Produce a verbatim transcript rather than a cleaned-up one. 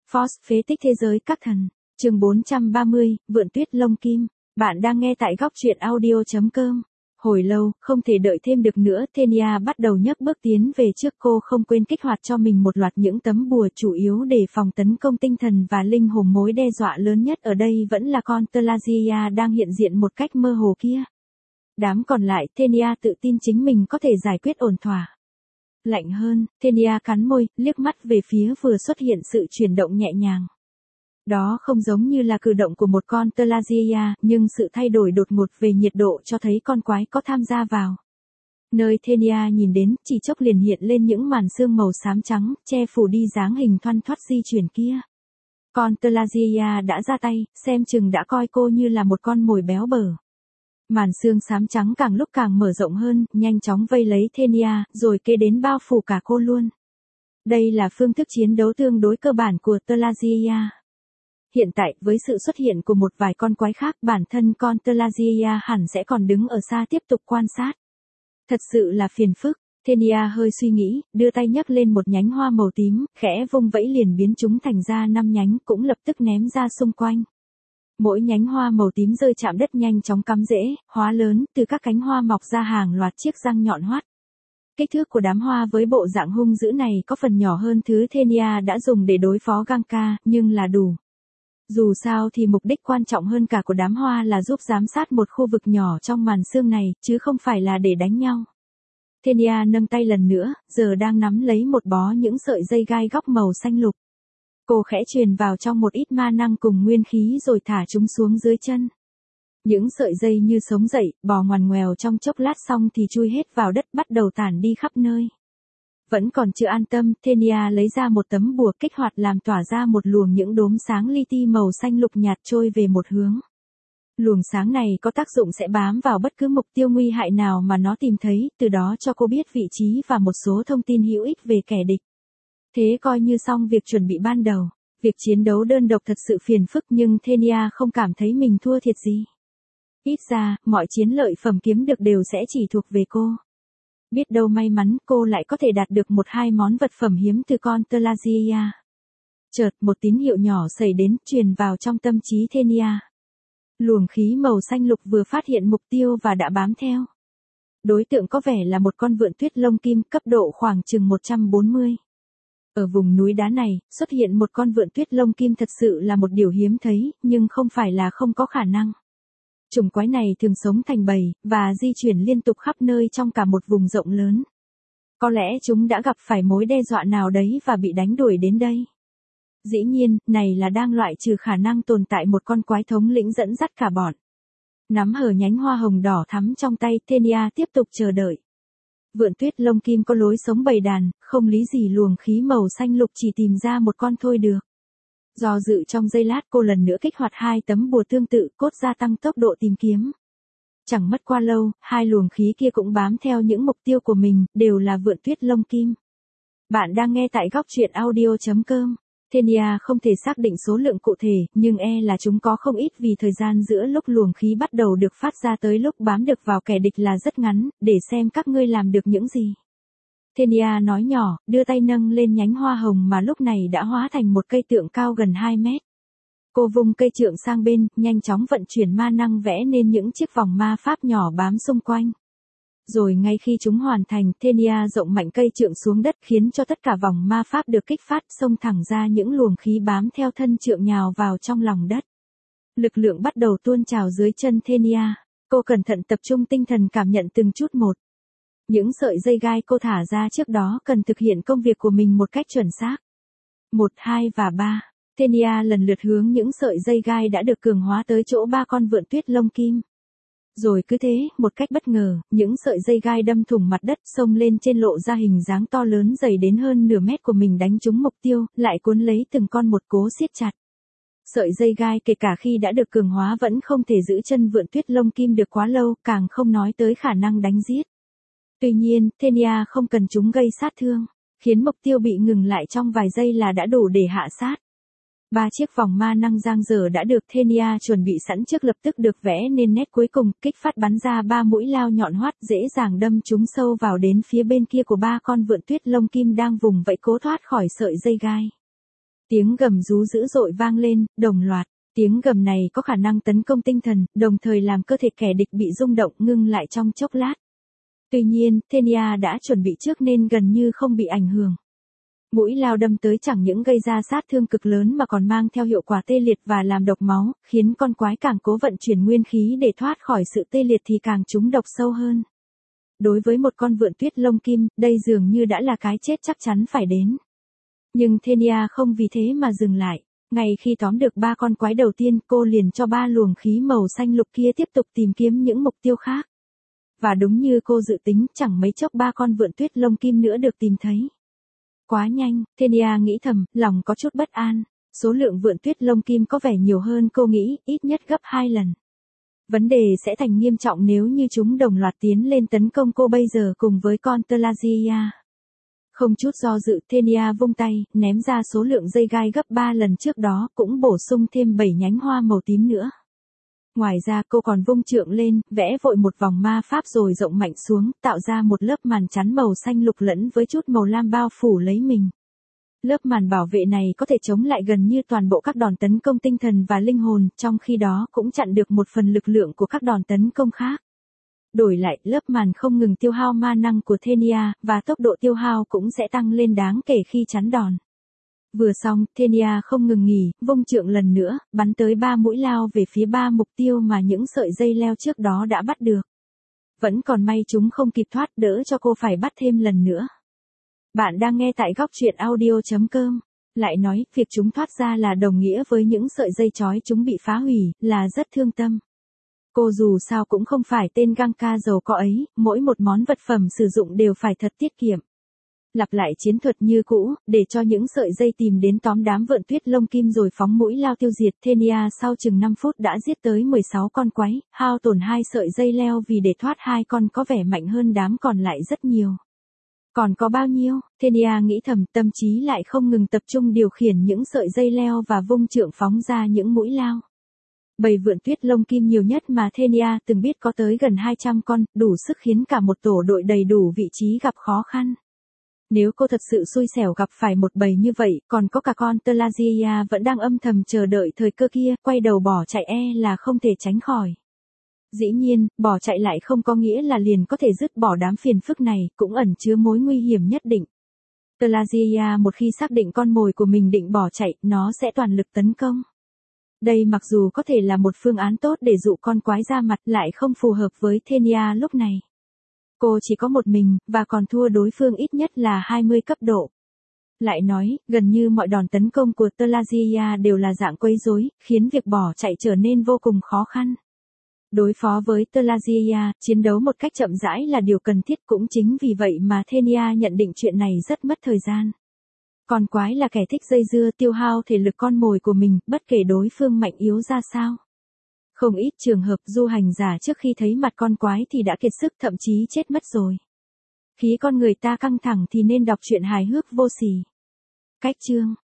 Force phế tích thế giới các thần. Chương bốn trăm ba mươi, Vượn Tuyết Lông Kim. Bạn đang nghe tại góc truyện audio chấm com. Hồi lâu, không thể đợi thêm được nữa, Thenia bắt đầu nhấc bước tiến về trước. Cô không quên kích hoạt cho mình một loạt những tấm bùa chủ yếu để phòng tấn công tinh thần và linh hồn. Mối đe dọa lớn nhất ở đây vẫn là con Telagia đang hiện diện một cách mơ hồ kia. Đám còn lại, Thenia tự tin chính mình có thể giải quyết ổn thỏa. Lạnh hơn, Thenia cắn môi, liếc mắt về phía vừa xuất hiện sự chuyển động nhẹ nhàng. Đó không giống như là cử động của một con Telagia, nhưng sự thay đổi đột ngột về nhiệt độ cho thấy con quái có tham gia vào. Nơi Thenia nhìn đến, chỉ chốc liền hiện lên những màn sương màu xám trắng, che phủ đi dáng hình thoăn thoắt di chuyển kia. Con Telagia đã ra tay, xem chừng đã coi cô như là một con mồi béo bở. Màn sương xám trắng càng lúc càng mở rộng hơn, nhanh chóng vây lấy Thenia, rồi kế đến bao phủ cả cô luôn. Đây là phương thức chiến đấu tương đối cơ bản của Telagia. Hiện tại, với sự xuất hiện của một vài con quái khác, bản thân con Telagia hẳn sẽ còn đứng ở xa tiếp tục quan sát. Thật sự là phiền phức. Thenia hơi suy nghĩ, đưa tay nhấc lên một nhánh hoa màu tím, khẽ vung vẫy liền biến chúng thành ra năm nhánh, cũng lập tức ném ra xung quanh. Mỗi nhánh hoa màu tím rơi chạm đất nhanh chóng cắm rễ, hóa lớn, từ các cánh hoa mọc ra hàng loạt chiếc răng nhọn hoắt. Kích thước của đám hoa với bộ dạng hung dữ này có phần nhỏ hơn thứ Thenia đã dùng để đối phó Ganka, nhưng là đủ. Dù sao thì mục đích quan trọng hơn cả của đám hoa là giúp giám sát một khu vực nhỏ trong màn sương này, chứ không phải là để đánh nhau. Thenia nâng tay lần nữa, giờ đang nắm lấy một bó những sợi dây gai góc màu xanh lục. Cô khẽ truyền vào trong một ít ma năng cùng nguyên khí rồi thả chúng xuống dưới chân. Những sợi dây như sống dậy, bò ngoằn ngoèo trong chốc lát xong thì chui hết vào đất, bắt đầu tản đi khắp nơi. Vẫn còn chưa an tâm, Thenia lấy ra một tấm bùa kích hoạt làm tỏa ra một luồng những đốm sáng li ti màu xanh lục nhạt trôi về một hướng. Luồng sáng này có tác dụng sẽ bám vào bất cứ mục tiêu nguy hại nào mà nó tìm thấy, từ đó cho cô biết vị trí và một số thông tin hữu ích về kẻ địch. Thế coi như xong việc chuẩn bị ban đầu. Việc chiến đấu đơn độc thật sự phiền phức, nhưng Thenia không cảm thấy mình thua thiệt gì. Ít ra, mọi chiến lợi phẩm kiếm được đều sẽ chỉ thuộc về cô. Biết đâu may mắn cô lại có thể đạt được một hai món vật phẩm hiếm từ con Telagia. Chợt một tín hiệu nhỏ xảy đến, truyền vào trong tâm trí Thenia. Luồng khí màu xanh lục vừa phát hiện mục tiêu và đã bám theo. Đối tượng có vẻ là một con vượn tuyết lông kim, cấp độ khoảng chừng một trăm bốn mươi. Ở vùng núi đá này, xuất hiện một con vượn tuyết lông kim thật sự là một điều hiếm thấy, nhưng không phải là không có khả năng. Chủng quái này thường sống thành bầy, và di chuyển liên tục khắp nơi trong cả một vùng rộng lớn. Có lẽ chúng đã gặp phải mối đe dọa nào đấy và bị đánh đuổi đến đây. Dĩ nhiên, này là đang loại trừ khả năng tồn tại một con quái thống lĩnh dẫn dắt cả bọn. Nắm hở nhánh hoa hồng đỏ thắm trong tay, Thenia tiếp tục chờ đợi. Vượn tuyết lông kim có lối sống bầy đàn, không lý gì luồng khí màu xanh lục chỉ tìm ra một con thôi được. Do dự trong giây lát, cô lần nữa kích hoạt hai tấm bùa tương tự, cốt gia tăng tốc độ tìm kiếm. Chẳng mất qua lâu, hai luồng khí kia cũng bám theo những mục tiêu của mình, đều là vượn tuyết lông kim. Bạn đang nghe tại góc truyện audio chấm com. Thenia không thể xác định số lượng cụ thể, nhưng e là chúng có không ít vì thời gian giữa lúc luồng khí bắt đầu được phát ra tới lúc bám được vào kẻ địch là rất ngắn, để xem các ngươi làm được những gì. Thenia nói nhỏ, đưa tay nâng lên nhánh hoa hồng mà lúc này đã hóa thành một cây tượng cao gần hai mét. Cô vung cây trượng sang bên, nhanh chóng vận chuyển ma năng vẽ nên những chiếc vòng ma pháp nhỏ bám xung quanh. Rồi ngay khi chúng hoàn thành, Thenia rộng mạnh cây trượng xuống đất khiến cho tất cả vòng ma pháp được kích phát, xông thẳng ra những luồng khí bám theo thân trượng nhào vào trong lòng đất. Lực lượng bắt đầu tuôn trào dưới chân Thenia. Cô cẩn thận tập trung tinh thần cảm nhận từng chút một. Những sợi dây gai cô thả ra trước đó cần thực hiện công việc của mình một cách chuẩn xác. Một, hai và ba. Thenia lần lượt hướng những sợi dây gai đã được cường hóa tới chỗ ba con vượn tuyết lông kim. Rồi cứ thế, một cách bất ngờ, những sợi dây gai đâm thủng mặt đất, xông lên trên lộ ra hình dáng to lớn dày đến hơn nửa mét của mình đánh trúng mục tiêu, lại cuốn lấy từng con một cố siết chặt. Sợi dây gai kể cả khi đã được cường hóa vẫn không thể giữ chân vượn tuyết lông kim được quá lâu, càng không nói tới khả năng đánh giết. Tuy nhiên, Thenia không cần chúng gây sát thương, khiến mục tiêu bị ngừng lại trong vài giây là đã đủ để hạ sát. Ba chiếc vòng ma năng giang dở đã được Thenia chuẩn bị sẵn trước lập tức được vẽ nên nét cuối cùng, kích phát bắn ra ba mũi lao nhọn hoắt dễ dàng đâm chúng sâu vào đến phía bên kia của ba con vượn tuyết lông kim đang vùng vẫy cố thoát khỏi sợi dây gai. Tiếng gầm rú dữ dội vang lên, đồng loạt. Tiếng gầm này có khả năng tấn công tinh thần, đồng thời làm cơ thể kẻ địch bị rung động ngưng lại trong chốc lát. Tuy nhiên, Thenia đã chuẩn bị trước nên gần như không bị ảnh hưởng. Mũi lao đâm tới chẳng những gây ra sát thương cực lớn mà còn mang theo hiệu quả tê liệt và làm độc máu, khiến con quái càng cố vận chuyển nguyên khí để thoát khỏi sự tê liệt thì càng trúng độc sâu hơn. Đối với một con vượn tuyết lông kim, đây dường như đã là cái chết chắc chắn phải đến. Nhưng Thenia không vì thế mà dừng lại. Ngay khi tóm được ba con quái đầu tiên, cô liền cho ba luồng khí màu xanh lục kia tiếp tục tìm kiếm những mục tiêu khác. Và đúng như cô dự tính, chẳng mấy chốc ba con vượn tuyết lông kim nữa được tìm thấy. Quá nhanh, Thenia nghĩ thầm, lòng có chút bất an. Số lượng vượn tuyết lông kim có vẻ nhiều hơn cô nghĩ, ít nhất gấp hai lần. Vấn đề sẽ thành nghiêm trọng nếu như chúng đồng loạt tiến lên tấn công cô bây giờ cùng với con Telagia. Không chút do dự, Thenia vung tay, ném ra số lượng dây gai gấp ba lần trước đó, cũng bổ sung thêm bảy nhánh hoa màu tím nữa. Ngoài ra cô còn vung trượng lên, vẽ vội một vòng ma pháp rồi rộng mạnh xuống, tạo ra một lớp màn chắn màu xanh lục lẫn với chút màu lam bao phủ lấy mình. Lớp màn bảo vệ này có thể chống lại gần như toàn bộ các đòn tấn công tinh thần và linh hồn, trong khi đó cũng chặn được một phần lực lượng của các đòn tấn công khác. Đổi lại, lớp màn không ngừng tiêu hao ma năng của Thenia, và tốc độ tiêu hao cũng sẽ tăng lên đáng kể khi chắn đòn. Vừa xong, Thenia không ngừng nghỉ, vung trượng lần nữa, bắn tới ba mũi lao về phía ba mục tiêu mà những sợi dây leo trước đó đã bắt được. Vẫn còn may chúng không kịp thoát, đỡ cho cô phải bắt thêm lần nữa. Bạn đang nghe tại góc truyện audio chấm com. Lại nói, việc chúng thoát ra là đồng nghĩa với những sợi dây trói chúng bị phá hủy, là rất thương tâm. Cô dù sao cũng không phải tên găng ca giàu có ấy, mỗi một món vật phẩm sử dụng đều phải thật tiết kiệm. Lặp lại chiến thuật như cũ, để cho những sợi dây tìm đến tóm đám vượn tuyết lông kim rồi phóng mũi lao tiêu diệt. Thenia sau chừng năm phút đã giết tới mười sáu con quái, hao tổn hai sợi dây leo vì để thoát hai con có vẻ mạnh hơn đám còn lại rất nhiều. Còn có bao nhiêu? Thenia nghĩ thầm, tâm trí lại không ngừng tập trung điều khiển những sợi dây leo và vung trượng phóng ra những mũi lao. Bầy vượn tuyết lông kim nhiều nhất mà Thenia từng biết có tới gần hai trăm con, đủ sức khiến cả một tổ đội đầy đủ vị trí gặp khó khăn. Nếu cô thật sự xui xẻo gặp phải một bầy như vậy, còn có cả con Telagia vẫn đang âm thầm chờ đợi thời cơ kia, quay đầu bỏ chạy e là không thể tránh khỏi. Dĩ nhiên, bỏ chạy lại không có nghĩa là liền có thể dứt bỏ đám phiền phức này, cũng ẩn chứa mối nguy hiểm nhất định. Telagia một khi xác định con mồi của mình định bỏ chạy, nó sẽ toàn lực tấn công. Đây mặc dù có thể là một phương án tốt để dụ con quái ra mặt, lại không phù hợp với Thenia lúc này. Cô chỉ có một mình, và còn thua đối phương ít nhất là hai mươi cấp độ. Lại nói, gần như mọi đòn tấn công của Telagia đều là dạng quấy rối, khiến việc bỏ chạy trở nên vô cùng khó khăn. Đối phó với Telagia, chiến đấu một cách chậm rãi là điều cần thiết, cũng chính vì vậy mà Thenia nhận định chuyện này rất mất thời gian. Con quái là kẻ thích dây dưa, tiêu hao thể lực con mồi của mình, bất kể đối phương mạnh yếu ra sao. Không ít trường hợp du hành giả trước khi thấy mặt con quái thì đã kiệt sức, thậm chí chết mất rồi. Khí con người ta căng thẳng thì nên đọc truyện hài hước vô sỉ. Cách chương